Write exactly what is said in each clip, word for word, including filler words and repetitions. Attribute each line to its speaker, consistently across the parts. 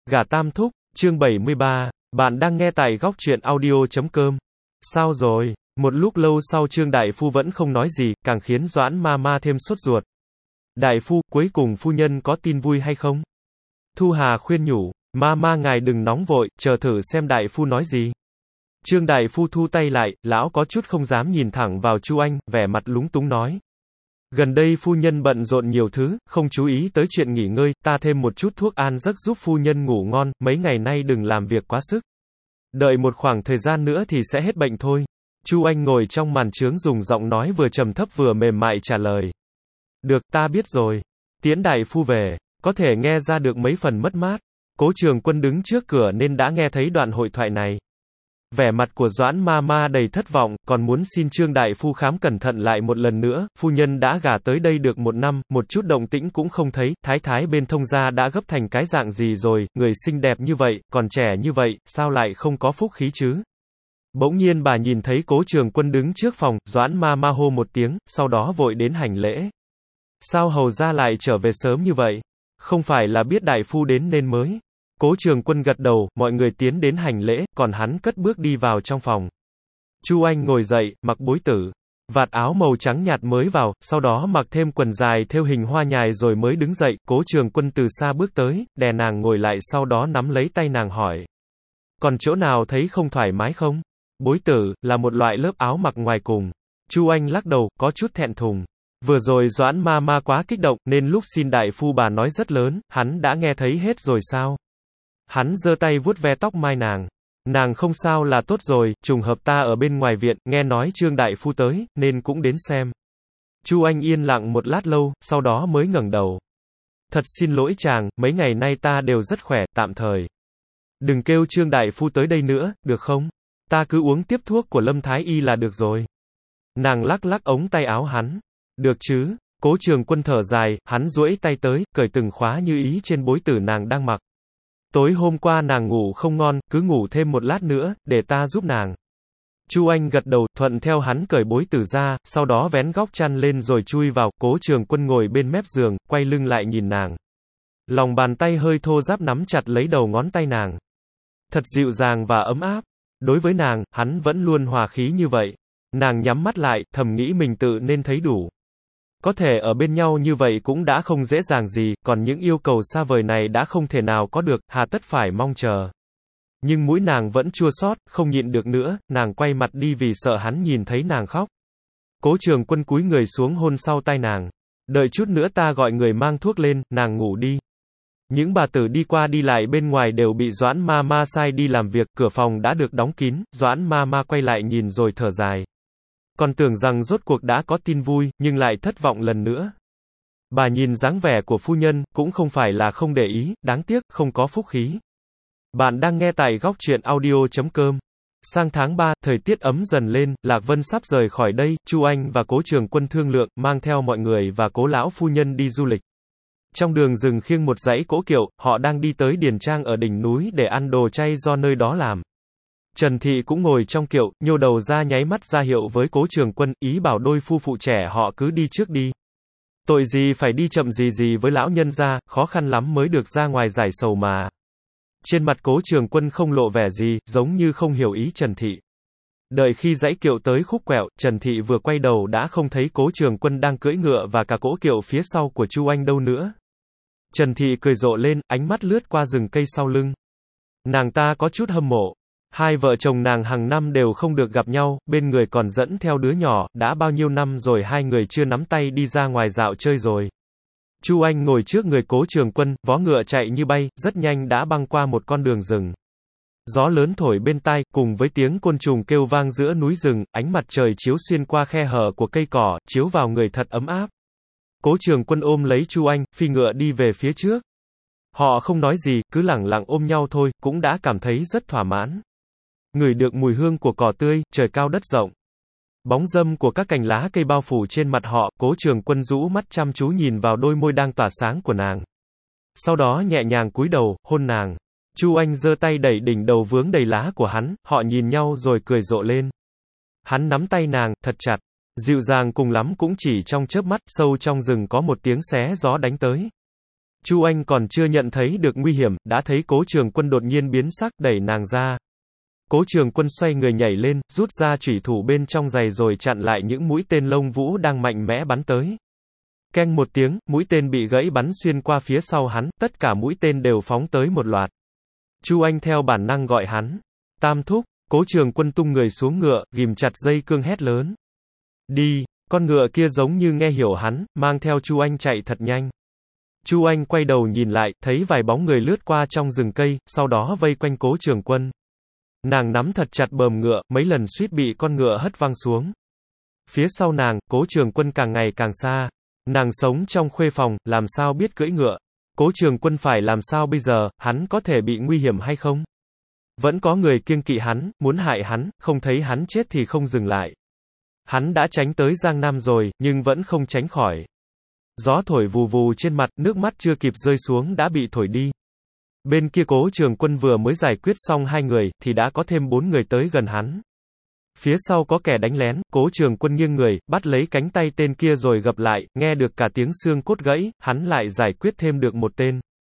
Speaker 1: Gà Tam Thúc, chương bảy mươi ba, bạn đang nghe tại góc truyện audio chấm com. Sao rồi? Một lúc lâu sau Trương Đại Phu vẫn không nói gì, càng khiến Doãn ma ma thêm sốt ruột. Đại Phu, cuối cùng phu nhân có tin vui hay không? Thu Hà khuyên nhủ, ma ma ngài đừng nóng vội, chờ thử xem Đại Phu nói gì. Trương Đại Phu thu tay lại, lão có chút không dám nhìn thẳng vào Chu Anh, vẻ mặt lúng túng nói. Gần đây phu nhân bận rộn nhiều thứ, không chú ý tới chuyện nghỉ ngơi, ta thêm một chút thuốc an giấc giúp phu nhân ngủ ngon, mấy ngày nay đừng làm việc quá sức. Đợi một khoảng thời gian nữa thì sẽ hết bệnh thôi. Chu Anh ngồi trong màn trướng dùng giọng nói vừa trầm thấp vừa mềm mại trả lời. Được, ta biết rồi. Tiễn Đại Phu về, có thể nghe ra được mấy phần mất mát. Cố Trường Quân đứng trước cửa nên đã nghe thấy đoạn hội thoại này. Vẻ mặt của Doãn ma ma đầy thất vọng, còn muốn xin Trương Đại Phu khám cẩn thận lại một lần nữa, phu nhân đã gả tới đây được một năm, một chút động tĩnh cũng không thấy, thái thái bên thông gia đã gấp thành cái dạng gì rồi, người xinh đẹp như vậy, còn trẻ như vậy, sao lại không có phúc khí chứ? Bỗng nhiên bà nhìn thấy Cố Trường Quân đứng trước phòng, Doãn ma ma hô một tiếng, sau đó vội đến hành lễ. Sao hầu gia lại trở về sớm như vậy? Không phải là biết Đại Phu đến nên mới? Cố Trường Quân gật đầu, mọi người tiến đến hành lễ, còn hắn cất bước đi vào trong phòng. Chu Anh ngồi dậy, mặc bối tử, vạt áo màu trắng nhạt mới vào, sau đó mặc thêm quần dài thêu hình hoa nhài rồi mới đứng dậy. Cố Trường Quân từ xa bước tới, đè nàng ngồi lại, sau đó nắm lấy tay nàng hỏi. Còn chỗ nào thấy không thoải mái không? Bối tử, là một loại lớp áo mặc ngoài cùng. Chu Anh lắc đầu, có chút thẹn thùng. Vừa rồi Doãn ma ma quá kích động, nên lúc xin Đại Phu bà nói rất lớn, hắn đã nghe thấy hết rồi sao? Hắn giơ tay vuốt ve tóc mai nàng. Nàng không sao là tốt rồi, trùng hợp ta ở bên ngoài viện, nghe nói Trương Đại Phu tới, nên cũng đến xem. Chu Anh yên lặng một lát lâu, sau đó mới ngẩng đầu. Thật xin lỗi chàng, mấy ngày nay ta đều rất khỏe, tạm thời. Đừng kêu Trương Đại Phu tới đây nữa, được không? Ta cứ uống tiếp thuốc của Lâm Thái Y là được rồi. Nàng lắc lắc ống tay áo hắn. Được chứ? Cố Trường Quân thở dài, hắn duỗi tay tới, cởi từng khóa như ý trên bối tử nàng đang mặc. Tối hôm qua nàng ngủ không ngon, cứ ngủ thêm một lát nữa, để ta giúp nàng. Chu Anh gật đầu, thuận theo hắn cởi bối tử ra, sau đó vén góc chăn lên rồi chui vào. Cố Trường Quân ngồi bên mép giường, quay lưng lại nhìn nàng. Lòng bàn tay hơi thô ráp nắm chặt lấy đầu ngón tay nàng. Thật dịu dàng và ấm áp. Đối với nàng, hắn vẫn luôn hòa khí như vậy. Nàng nhắm mắt lại, thầm nghĩ mình tự nên thấy đủ. Có thể ở bên nhau như vậy cũng đã không dễ dàng gì, còn những yêu cầu xa vời này đã không thể nào có được, hà tất phải mong chờ. Nhưng mũi nàng vẫn chua xót, không nhịn được nữa, nàng quay mặt đi vì sợ hắn nhìn thấy nàng khóc. Cố Trường Quân cúi người xuống hôn sau tai nàng. Đợi chút nữa ta gọi người mang thuốc lên, nàng ngủ đi. Những bà tử đi qua đi lại bên ngoài đều bị Doãn ma ma sai đi làm việc, cửa phòng đã được đóng kín, Doãn ma ma quay lại nhìn rồi thở dài. Còn tưởng rằng rốt cuộc đã có tin vui, nhưng lại thất vọng lần nữa. Bà nhìn dáng vẻ của phu nhân, cũng không phải là không để ý, đáng tiếc, không có phúc khí. Bạn đang nghe tại góc truyện audio chấm com. Sang tháng ba, thời tiết ấm dần lên, Lạc Vân sắp rời khỏi đây, Chu Anh và Cố Trường Quân thương lượng, mang theo mọi người và Cố lão phu nhân đi du lịch. Trong đường rừng khiêng một dãy cỗ kiệu, họ đang đi tới điền trang ở đỉnh núi để ăn đồ chay do nơi đó làm. Trần Thị cũng ngồi trong kiệu, nhô đầu ra nháy mắt ra hiệu với Cố Trường Quân, ý bảo đôi phu phụ trẻ họ cứ đi trước đi. Tội gì phải đi chậm gì gì với lão nhân gia, khó khăn lắm mới được ra ngoài giải sầu mà. Trên mặt Cố Trường Quân không lộ vẻ gì, giống như không hiểu ý Trần Thị. Đợi khi dãy kiệu tới khúc quẹo, Trần Thị vừa quay đầu đã không thấy Cố Trường Quân đang cưỡi ngựa và cả cỗ kiệu phía sau của Chu Anh đâu nữa. Trần Thị cười rộ lên, ánh mắt lướt qua rừng cây sau lưng. Nàng ta có chút hâm mộ. Hai vợ chồng nàng hàng năm đều không được gặp nhau, bên người còn dẫn theo đứa nhỏ, đã bao nhiêu năm rồi hai người chưa nắm tay đi ra ngoài dạo chơi rồi. Chu Anh ngồi trước người Cố Trường Quân, vó ngựa chạy như bay, rất nhanh đã băng qua một con đường rừng. Gió lớn thổi bên tai, cùng với tiếng côn trùng kêu vang giữa núi rừng, ánh mặt trời chiếu xuyên qua khe hở của cây cỏ, chiếu vào người thật ấm áp. Cố Trường Quân ôm lấy Chu Anh, phi ngựa đi về phía trước. Họ không nói gì, cứ lẳng lặng ôm nhau thôi, cũng đã cảm thấy rất thỏa mãn. Ngửi được mùi hương của cỏ tươi, trời cao đất rộng. Bóng râm của các cành lá cây bao phủ trên mặt họ, Cố Trường Quân rũ mắt chăm chú nhìn vào đôi môi đang tỏa sáng của nàng. Sau đó nhẹ nhàng cúi đầu, hôn nàng. Chu Anh giơ tay đẩy đỉnh đầu vướng đầy lá của hắn, họ nhìn nhau rồi cười rộ lên. Hắn nắm tay nàng, thật chặt. Dịu dàng cùng lắm cũng chỉ trong chớp mắt, sâu trong rừng có một tiếng xé gió đánh tới. Chu Anh còn chưa nhận thấy được nguy hiểm, đã thấy Cố Trường Quân đột nhiên biến sắc, đẩy nàng ra. Cố Trường Quân xoay người nhảy lên, rút ra chủy thủ bên trong giày rồi chặn lại những mũi tên lông vũ đang mạnh mẽ bắn tới. Keng một tiếng, mũi tên bị gãy bắn xuyên qua phía sau hắn, tất cả mũi tên đều phóng tới một loạt. Chu Anh theo bản năng gọi hắn. Tam thúc, Cố Trường Quân tung người xuống ngựa, ghìm chặt dây cương hét lớn. Đi, con ngựa kia giống như nghe hiểu hắn, mang theo Chu Anh chạy thật nhanh. Chu Anh quay đầu nhìn lại, thấy vài bóng người lướt qua trong rừng cây, sau đó vây quanh Cố Trường Quân. Nàng nắm thật chặt bờm ngựa, mấy lần suýt bị con ngựa hất văng xuống. Phía sau nàng, Cố Trường Quân càng ngày càng xa. Nàng sống trong khuê phòng, làm sao biết cưỡi ngựa. Cố Trường Quân phải làm sao bây giờ, hắn có thể bị nguy hiểm hay không? Vẫn có người kiêng kỵ hắn, muốn hại hắn, không thấy hắn chết thì không dừng lại. Hắn đã tránh tới Giang Nam rồi, nhưng vẫn không tránh khỏi. Gió thổi vù vù trên mặt, nước mắt chưa kịp rơi xuống đã bị thổi đi. Bên kia Cố Trường Quân vừa mới giải quyết xong hai người, thì đã có thêm bốn người tới gần hắn. Phía sau có kẻ đánh lén, Cố Trường Quân nghiêng người, bắt lấy cánh tay tên kia rồi gập lại, nghe được cả tiếng xương cốt gãy, hắn lại giải quyết thêm được một tên.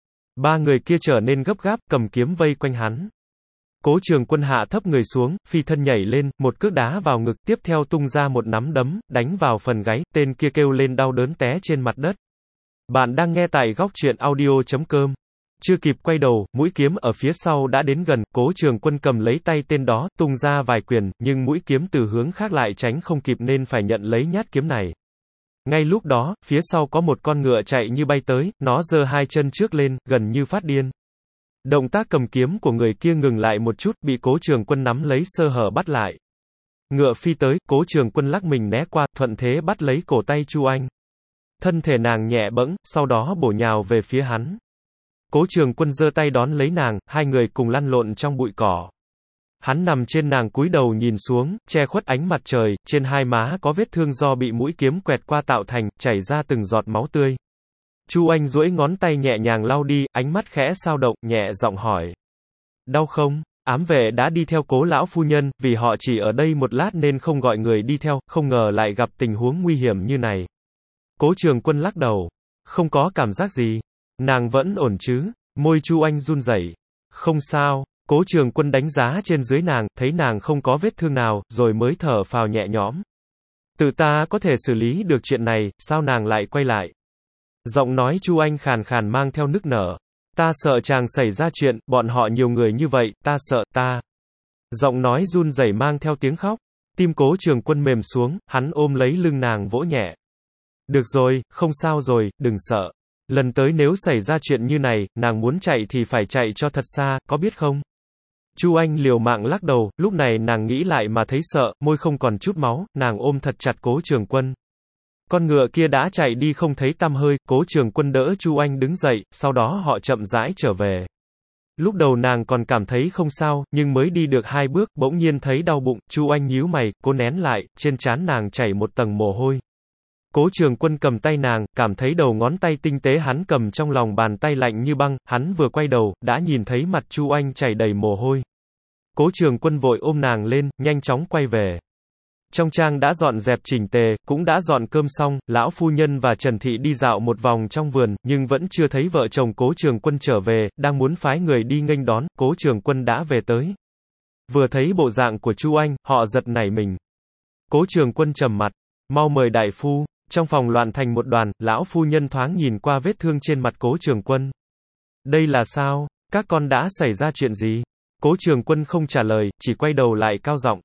Speaker 1: Ba người kia trở nên gấp gáp, cầm kiếm vây quanh hắn. Cố Trường Quân hạ thấp người xuống, phi thân nhảy lên, một cước đá vào ngực, tiếp theo tung ra một nắm đấm, đánh vào phần gáy, tên kia kêu lên đau đớn té trên mặt đất. Bạn đang nghe tại góc truyện audio chấm com. Chưa kịp quay đầu, mũi kiếm ở phía sau đã đến gần, Cố Trường Quân cầm lấy tay tên đó, tung ra vài quyền, nhưng mũi kiếm từ hướng khác lại tránh không kịp nên phải nhận lấy nhát kiếm này. Ngay lúc đó, phía sau có một con ngựa chạy như bay tới, nó giơ hai chân trước lên, gần như phát điên. Động tác cầm kiếm của người kia ngừng lại một chút, bị Cố Trường Quân nắm lấy sơ hở bắt lại. Ngựa phi tới, Cố Trường Quân lắc mình né qua, thuận thế bắt lấy cổ tay Chu Anh. Thân thể nàng nhẹ bẫng, sau đó bổ nhào về phía hắn. Cố Trường Quân giơ tay đón lấy nàng, hai người cùng lăn lộn trong bụi cỏ. Hắn nằm trên nàng cúi đầu nhìn xuống, che khuất ánh mặt trời, trên hai má có vết thương do bị mũi kiếm quẹt qua tạo thành, chảy ra từng giọt máu tươi. Chu Anh duỗi ngón tay nhẹ nhàng lau đi, ánh mắt khẽ sao động, nhẹ giọng hỏi. Đau không? Ám vệ đã đi theo Cố lão phu nhân, vì họ chỉ ở đây một lát nên không gọi người đi theo, không ngờ lại gặp tình huống nguy hiểm như này. Cố Trường Quân lắc đầu. Không có cảm giác gì. Nàng vẫn ổn chứ? Môi Chu Anh run rẩy. Không sao. Cố Trường Quân đánh giá trên dưới nàng, thấy nàng không có vết thương nào, rồi mới thở phào nhẹ nhõm. Tự ta có thể xử lý được chuyện này, sao nàng lại quay lại? Giọng nói Chu Anh khàn khàn mang theo nức nở. Ta sợ chàng xảy ra chuyện, bọn họ nhiều người như vậy, ta sợ, ta. Giọng nói run rẩy mang theo tiếng khóc. Tim Cố Trường Quân mềm xuống, hắn ôm lấy lưng nàng vỗ nhẹ. Được rồi, không sao rồi, đừng sợ. Lần tới nếu xảy ra chuyện như này, nàng muốn chạy thì phải chạy cho thật xa, có biết không? Chu Anh liều mạng lắc đầu, lúc này nàng nghĩ lại mà thấy sợ, môi không còn chút máu, nàng ôm thật chặt Cố Trường Quân. Con ngựa kia đã chạy đi không thấy tăm hơi, Cố Trường Quân đỡ Chu Anh đứng dậy, sau đó họ chậm rãi trở về. Lúc đầu nàng còn cảm thấy không sao, nhưng mới đi được hai bước, bỗng nhiên thấy đau bụng, Chu Anh nhíu mày, cố nén lại, trên trán nàng chảy một tầng mồ hôi. Cố Trường Quân cầm tay nàng, cảm thấy đầu ngón tay tinh tế hắn cầm trong lòng bàn tay lạnh như băng, hắn vừa quay đầu, đã nhìn thấy mặt Chu Anh chảy đầy mồ hôi. Cố Trường Quân vội ôm nàng lên, nhanh chóng quay về. Trong trang đã dọn dẹp chỉnh tề, cũng đã dọn cơm xong, lão phu nhân và Trần Thị đi dạo một vòng trong vườn, nhưng vẫn chưa thấy vợ chồng Cố Trường Quân trở về, đang muốn phái người đi nghênh đón, Cố Trường Quân đã về tới. Vừa thấy bộ dạng của Chu Anh, họ giật nảy mình. Cố Trường Quân trầm mặt, mau mời đại phu. Trong phòng loạn thành một đoàn, lão phu nhân thoáng nhìn qua vết thương trên mặt Cố Trường Quân. Đây là sao? Các con đã xảy ra chuyện gì? Cố Trường Quân không trả lời, chỉ quay đầu lại cao giọng.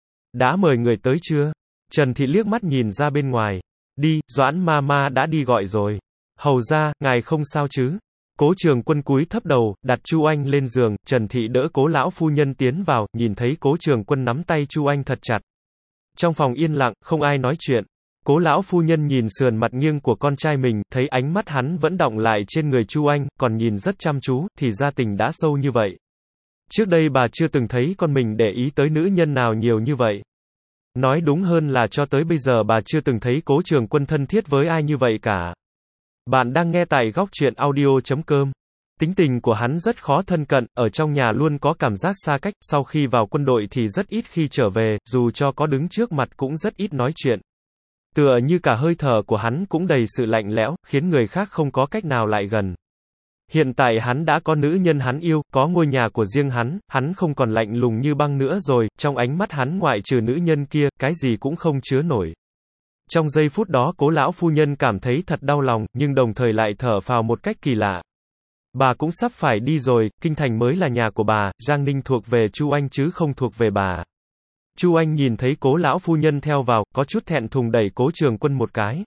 Speaker 1: Đã mời người tới chưa? Trần Thị liếc mắt nhìn ra bên ngoài. Đi, Doãn ma ma đã đi gọi rồi. Hầu ra, ngài không sao chứ? Cố Trường Quân cúi thấp đầu, đặt Chu Anh lên giường, Trần Thị đỡ Cố lão phu nhân tiến vào, nhìn thấy Cố Trường Quân nắm tay Chu Anh thật chặt. Trong phòng yên lặng, không ai nói chuyện. Cố lão phu nhân nhìn sườn mặt nghiêng của con trai mình, thấy ánh mắt hắn vẫn đọng lại trên người Chu Anh, còn nhìn rất chăm chú, thì ra tình đã sâu như vậy. Trước đây bà chưa từng thấy con mình để ý tới nữ nhân nào nhiều như vậy. Nói đúng hơn là cho tới bây giờ bà chưa từng thấy Cố Trường Quân thân thiết với ai như vậy cả. Bạn đang nghe tại góc truyện audio chấm com. Tính tình của hắn rất khó thân cận, ở trong nhà luôn có cảm giác xa cách, sau khi vào quân đội thì rất ít khi trở về, dù cho có đứng trước mặt cũng rất ít nói chuyện. Tựa như cả hơi thở của hắn cũng đầy sự lạnh lẽo, khiến người khác không có cách nào lại gần. Hiện tại hắn đã có nữ nhân hắn yêu, có ngôi nhà của riêng hắn, hắn không còn lạnh lùng như băng nữa rồi, trong ánh mắt hắn ngoại trừ nữ nhân kia, cái gì cũng không chứa nổi. Trong giây phút đó Cố lão phu nhân cảm thấy thật đau lòng, nhưng đồng thời lại thở phào một cách kỳ lạ. Bà cũng sắp phải đi rồi, kinh thành mới là nhà của bà, Giang Ninh thuộc về Chu Anh chứ không thuộc về bà. Chu Anh nhìn thấy Cố lão phu nhân theo vào, có chút thẹn thùng đẩy Cố Trường Quân một cái.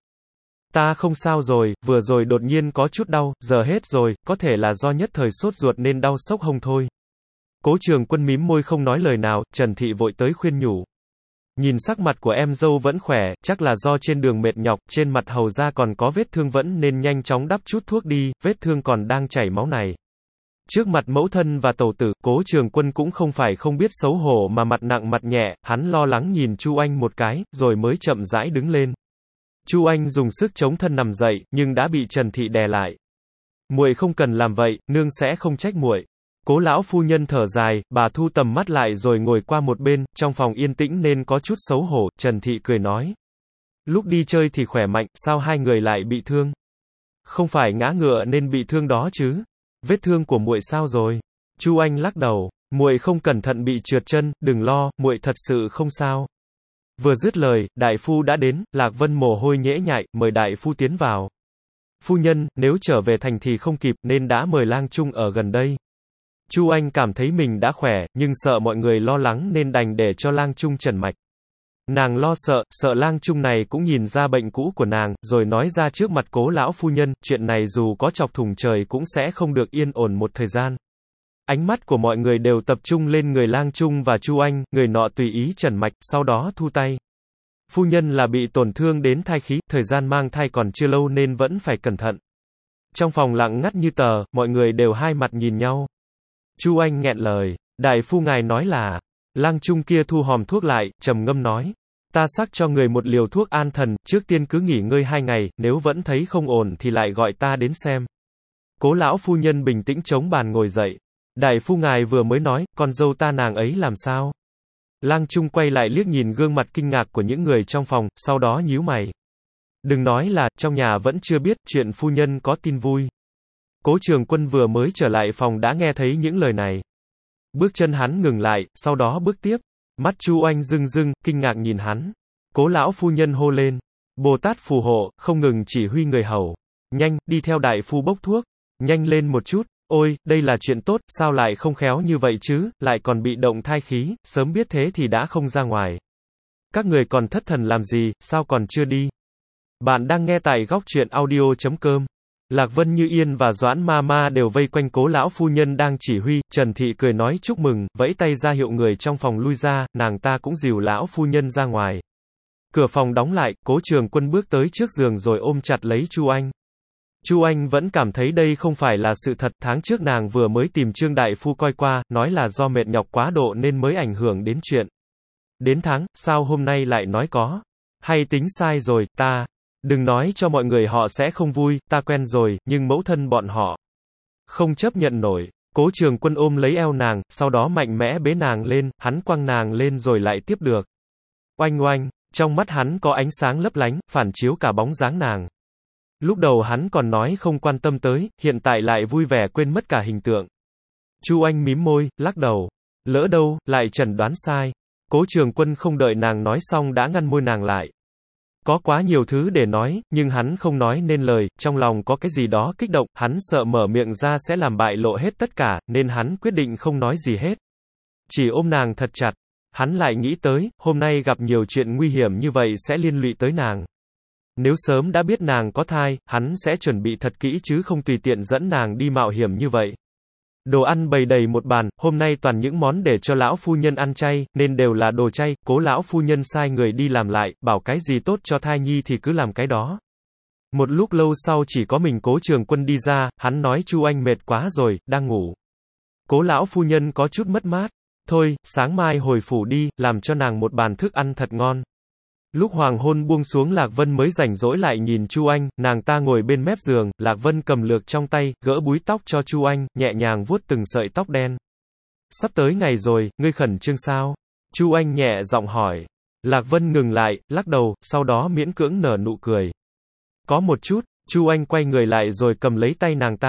Speaker 1: Ta không sao rồi, vừa rồi đột nhiên có chút đau, giờ hết rồi, có thể là do nhất thời sốt ruột nên đau sốc hông thôi. Cố Trường Quân mím môi không nói lời nào, Trần Thị vội tới khuyên nhủ. Nhìn sắc mặt của em dâu vẫn khỏe, chắc là do trên đường mệt nhọc, trên mặt hầu ra còn có vết thương vẫn nên nhanh chóng đắp chút thuốc đi, vết thương còn đang chảy máu này. Trước mặt mẫu thân và tẩu tử, Cố Trường Quân cũng không phải không biết xấu hổ mà mặt nặng mặt nhẹ, hắn lo lắng nhìn Chu Anh một cái, rồi mới chậm rãi đứng lên. Chu Anh dùng sức chống thân nằm dậy, nhưng đã bị Trần Thị đè lại. Muội không cần làm vậy, nương sẽ không trách muội. Cố lão phu nhân thở dài, bà thu tầm mắt lại rồi ngồi qua một bên, trong phòng yên tĩnh nên có chút xấu hổ, Trần Thị cười nói. Lúc đi chơi thì khỏe mạnh, sao hai người lại bị thương? Không phải ngã ngựa nên bị thương đó chứ? Vết thương của muội sao rồi? Chu Anh lắc đầu, muội không cẩn thận bị trượt chân, đừng lo, muội thật sự không sao. Vừa dứt lời, đại phu đã đến, Lạc Vân mồ hôi nhễ nhại, mời đại phu tiến vào. Phu nhân, nếu trở về thành thì không kịp, nên đã mời lang trung ở gần đây. Chu Anh cảm thấy mình đã khỏe, nhưng sợ mọi người lo lắng nên đành để cho lang trung trần mạch. Nàng lo sợ, sợ lang trung này cũng nhìn ra bệnh cũ của nàng, rồi nói ra trước mặt Cố lão phu nhân, chuyện này dù có chọc thủng trời cũng sẽ không được yên ổn một thời gian. Ánh mắt của mọi người đều tập trung lên người lang trung và Chu Anh, người nọ tùy ý trần mạch, sau đó thu tay. Phu nhân là bị tổn thương đến thai khí, thời gian mang thai còn chưa lâu nên vẫn phải cẩn thận. Trong phòng lặng ngắt như tờ, mọi người đều hai mặt nhìn nhau. Chu Anh nghẹn lời, đại phu ngài nói là, lang trung kia thu hòm thuốc lại, trầm ngâm nói. Ta sắc cho người một liều thuốc an thần, trước tiên cứ nghỉ ngơi hai ngày, nếu vẫn thấy không ổn thì lại gọi ta đến xem. Cố lão phu nhân bình tĩnh chống bàn ngồi dậy. Đại phu ngài vừa mới nói, con dâu ta nàng ấy làm sao? Lang Trung quay lại liếc nhìn gương mặt kinh ngạc của những người trong phòng, sau đó nhíu mày. Đừng nói là, trong nhà vẫn chưa biết, chuyện phu nhân có tin vui. Cố Trường Quân vừa mới trở lại phòng đã nghe thấy những lời này. Bước chân hắn ngừng lại, sau đó bước tiếp. Mắt Chu Anh rưng rưng, kinh ngạc nhìn hắn. Cố lão phu nhân hô lên. Bồ Tát phù hộ, không ngừng chỉ huy người hầu. Nhanh, đi theo đại phu bốc thuốc. Nhanh lên một chút. Ôi, đây là chuyện tốt, sao lại không khéo như vậy chứ, lại còn bị động thai khí, sớm biết thế thì đã không ra ngoài. Các người còn thất thần làm gì, sao còn chưa đi? Bạn đang nghe tại góc truyện audio chấm com. Lạc Vân Như Yên và Doãn Ma Ma đều vây quanh Cố lão phu nhân đang chỉ huy, Trần Thị cười nói chúc mừng, vẫy tay ra hiệu người trong phòng lui ra, nàng ta cũng dìu lão phu nhân ra ngoài. Cửa phòng đóng lại, Cố Trường Quân bước tới trước giường rồi ôm chặt lấy Chu Anh. Chu Anh vẫn cảm thấy đây không phải là sự thật, tháng trước nàng vừa mới tìm Trương đại phu coi qua, nói là do mệt nhọc quá độ nên mới ảnh hưởng đến chuyện. Đến tháng, sao hôm nay lại nói có? Hay tính sai rồi, ta. Đừng nói cho mọi người họ sẽ không vui, ta quen rồi, nhưng mẫu thân bọn họ không chấp nhận nổi. Cố Trường Quân ôm lấy eo nàng, sau đó mạnh mẽ bế nàng lên, hắn quăng nàng lên rồi lại tiếp được. Oanh oanh, trong mắt hắn có ánh sáng lấp lánh, phản chiếu cả bóng dáng nàng. Lúc đầu hắn còn nói không quan tâm tới, hiện tại lại vui vẻ quên mất cả hình tượng. Chu Anh mím môi, lắc đầu. Lỡ đâu, lại chẩn đoán sai. Cố Trường Quân không đợi nàng nói xong đã ngăn môi nàng lại. Có quá nhiều thứ để nói, nhưng hắn không nói nên lời, trong lòng có cái gì đó kích động, hắn sợ mở miệng ra sẽ làm bại lộ hết tất cả, nên hắn quyết định không nói gì hết. Chỉ ôm nàng thật chặt. Hắn lại nghĩ tới, hôm nay gặp nhiều chuyện nguy hiểm như vậy sẽ liên lụy tới nàng. Nếu sớm đã biết nàng có thai, hắn sẽ chuẩn bị thật kỹ chứ không tùy tiện dẫn nàng đi mạo hiểm như vậy. Đồ ăn bày đầy một bàn, hôm nay toàn những món để cho lão phu nhân ăn chay, nên đều là đồ chay, Cố lão phu nhân sai người đi làm lại, bảo cái gì tốt cho thai nhi thì cứ làm cái đó. Một lúc lâu sau chỉ có mình Cố Trường Quân đi ra, hắn nói Chu Anh mệt quá rồi, đang ngủ. Cố lão phu nhân có chút mất mát. Thôi, sáng mai hồi phủ đi, làm cho nàng một bàn thức ăn thật ngon. Lúc hoàng hôn buông xuống Lạc Vân mới rảnh rỗi lại nhìn Chu Anh, nàng ta ngồi bên mép giường, Lạc Vân cầm lược trong tay, gỡ búi tóc cho Chu Anh, nhẹ nhàng vuốt từng sợi tóc đen. Sắp tới ngày rồi, ngươi khẩn trương sao? Chu Anh nhẹ giọng hỏi. Lạc Vân ngừng lại, lắc đầu, sau đó miễn cưỡng nở nụ cười. Có một chút, Chu Anh quay người lại rồi cầm lấy tay nàng ta.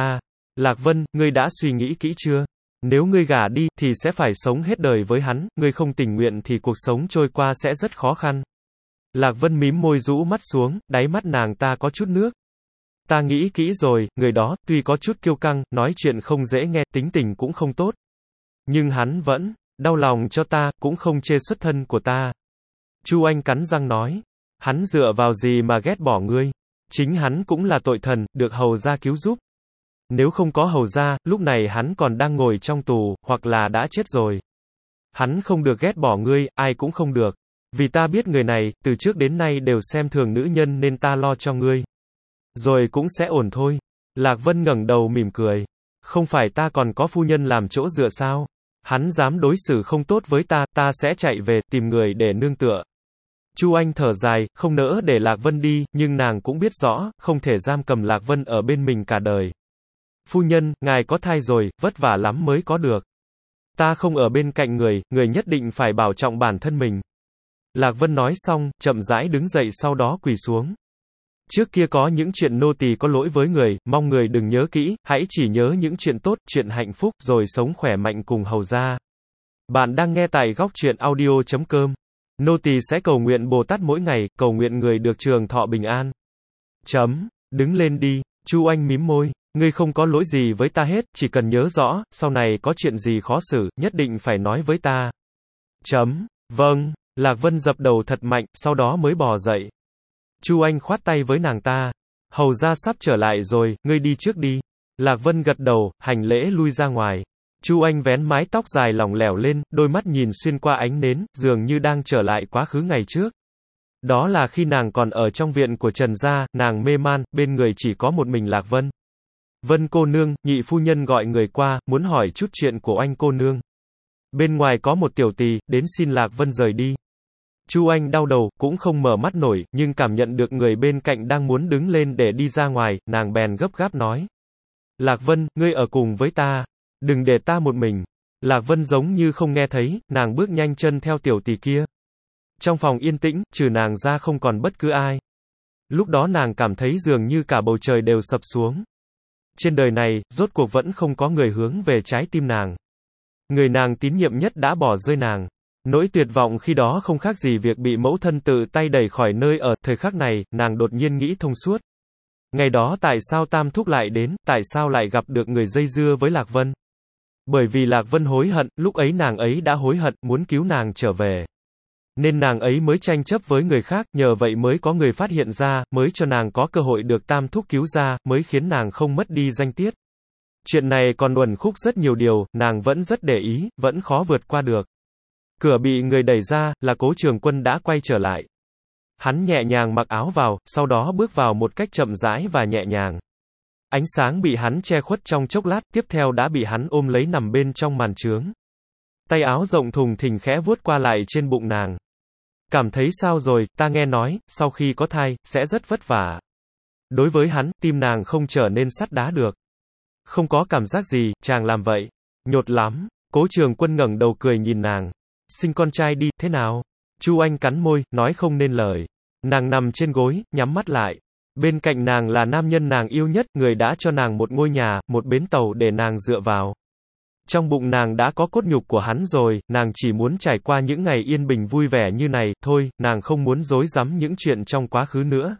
Speaker 1: Lạc Vân, ngươi đã suy nghĩ kỹ chưa? Nếu ngươi gả đi, thì sẽ phải sống hết đời với hắn, ngươi không tình nguyện thì cuộc sống trôi qua sẽ rất khó khăn. Lạc Vân mím môi rũ mắt xuống, đáy mắt nàng ta có chút nước. Ta nghĩ kỹ rồi, người đó, tuy có chút kiêu căng, nói chuyện không dễ nghe, tính tình cũng không tốt. Nhưng hắn vẫn đau lòng cho ta, cũng không chê xuất thân của ta. Chu Anh cắn răng nói. Hắn dựa vào gì mà ghét bỏ ngươi? Chính hắn cũng là tội thần, được hầu gia cứu giúp. Nếu không có hầu gia, lúc này hắn còn đang ngồi trong tù, hoặc là đã chết rồi. Hắn không được ghét bỏ ngươi, ai cũng không được. Vì ta biết người này, từ trước đến nay đều xem thường nữ nhân nên ta lo cho ngươi. Rồi cũng sẽ ổn thôi. Lạc Vân ngẩng đầu mỉm cười. Không phải ta còn có phu nhân làm chỗ dựa sao? Hắn dám đối xử không tốt với ta, ta sẽ chạy về, tìm người để nương tựa. Chu Anh thở dài, không nỡ để Lạc Vân đi, nhưng nàng cũng biết rõ, không thể giam cầm Lạc Vân ở bên mình cả đời. Phu nhân, ngài có thai rồi, vất vả lắm mới có được. Ta không ở bên cạnh người, người nhất định phải bảo trọng bản thân mình. Lạc Vân nói xong, chậm rãi đứng dậy sau đó quỳ xuống. Trước kia có những chuyện nô tỳ có lỗi với người, mong người đừng nhớ kỹ, hãy chỉ nhớ những chuyện tốt, chuyện hạnh phúc, rồi sống khỏe mạnh cùng hầu gia. Bạn đang nghe tại góc truyện audio chấm com. Nô tỳ sẽ cầu nguyện Bồ Tát mỗi ngày, cầu nguyện người được trường thọ bình an. Chấm, đứng lên đi. Chu Anh mím môi. Ngươi không có lỗi gì với ta hết, chỉ cần nhớ rõ, sau này có chuyện gì khó xử, nhất định phải nói với ta. Chấm, vâng. Lạc Vân dập đầu thật mạnh, sau đó mới bò dậy. Chu Anh khoát tay với nàng ta. Hầu gia sắp trở lại rồi, ngươi đi trước đi. Lạc Vân gật đầu, hành lễ lui ra ngoài. Chu Anh vén mái tóc dài lỏng lẻo lên, đôi mắt nhìn xuyên qua ánh nến, dường như đang trở lại quá khứ ngày trước. Đó là khi nàng còn ở trong viện của Trần gia, nàng mê man, bên người chỉ có một mình Lạc Vân. Vân cô nương, nhị phu nhân gọi người qua, muốn hỏi chút chuyện của anh cô nương. Bên ngoài có một tiểu tỳ, đến xin Lạc Vân rời đi. Chu Anh đau đầu, cũng không mở mắt nổi, nhưng cảm nhận được người bên cạnh đang muốn đứng lên để đi ra ngoài, nàng bèn gấp gáp nói. Lạc Vân, ngươi ở cùng với ta. Đừng để ta một mình. Lạc Vân giống như không nghe thấy, nàng bước nhanh chân theo tiểu tỳ kia. Trong phòng yên tĩnh, trừ nàng ra không còn bất cứ ai. Lúc đó nàng cảm thấy dường như cả bầu trời đều sập xuống. Trên đời này, rốt cuộc vẫn không có người hướng về trái tim nàng. Người nàng tín nhiệm nhất đã bỏ rơi nàng. Nỗi tuyệt vọng khi đó không khác gì việc bị mẫu thân tự tay đẩy khỏi nơi ở. Thời khắc này, nàng đột nhiên nghĩ thông suốt. Ngày đó tại sao Tam Thúc lại đến, tại sao lại gặp được người dây dưa với Lạc Vân? Bởi vì Lạc Vân hối hận, lúc ấy nàng ấy đã hối hận, muốn cứu nàng trở về. Nên nàng ấy mới tranh chấp với người khác, nhờ vậy mới có người phát hiện ra, mới cho nàng có cơ hội được Tam Thúc cứu ra, mới khiến nàng không mất đi danh tiết. Chuyện này còn uẩn khúc rất nhiều điều, nàng vẫn rất để ý, vẫn khó vượt qua được. Cửa bị người đẩy ra, là Cố Trường Quân đã quay trở lại. Hắn nhẹ nhàng mặc áo vào, sau đó bước vào một cách chậm rãi và nhẹ nhàng. Ánh sáng bị hắn che khuất trong chốc lát, tiếp theo đã bị hắn ôm lấy nằm bên trong màn trướng. Tay áo rộng thùng thình khẽ vuốt qua lại trên bụng nàng. Cảm thấy sao rồi, ta nghe nói, sau khi có thai, sẽ rất vất vả. Đối với hắn, tim nàng không trở nên sắt đá được. Không có cảm giác gì, chàng làm vậy. Nhột lắm. Cố Trường Quân ngẩng đầu cười nhìn nàng. Sinh con trai đi, thế nào? Chu Anh cắn môi, nói không nên lời. Nàng nằm trên gối, nhắm mắt lại. Bên cạnh nàng là nam nhân nàng yêu nhất, người đã cho nàng một ngôi nhà, một bến tàu để nàng dựa vào. Trong bụng nàng đã có cốt nhục của hắn rồi, nàng chỉ muốn trải qua những ngày yên bình vui vẻ như này, thôi, nàng không muốn rối rắm những chuyện trong quá khứ nữa.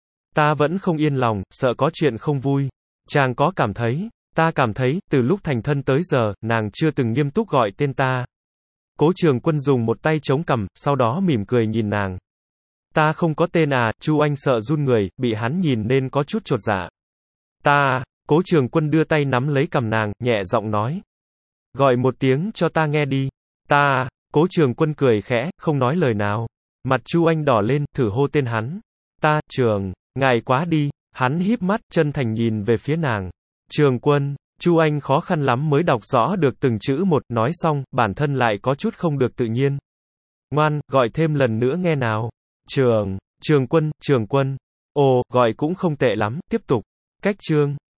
Speaker 1: Ta vẫn không yên lòng, sợ có chuyện không vui. Chàng có cảm thấy, ta cảm thấy, từ lúc thành thân tới giờ, nàng chưa từng nghiêm túc gọi tên ta. Cố Trường Quân dùng một tay chống cằm, sau đó mỉm cười nhìn nàng. Ta không có tên à? Chu Anh sợ run người, bị hắn nhìn nên có chút chột dạ. Ta, Cố Trường Quân đưa tay nắm lấy cằm nàng, nhẹ giọng nói. Gọi một tiếng cho ta nghe đi. Ta, Cố Trường Quân cười khẽ, không nói lời nào. Mặt Chu Anh đỏ lên, thử hô tên hắn. Ta, Trường, ngài quá đi. Hắn híp mắt, chân thành nhìn về phía nàng. Trường Quân. Chu Anh khó khăn lắm mới đọc rõ được từng chữ một, nói xong, bản thân lại có chút không được tự nhiên. Ngoan, gọi thêm lần nữa nghe nào. Trường, Trường Quân, Trường Quân. Ồ, gọi cũng không tệ lắm, tiếp tục. Cách chương.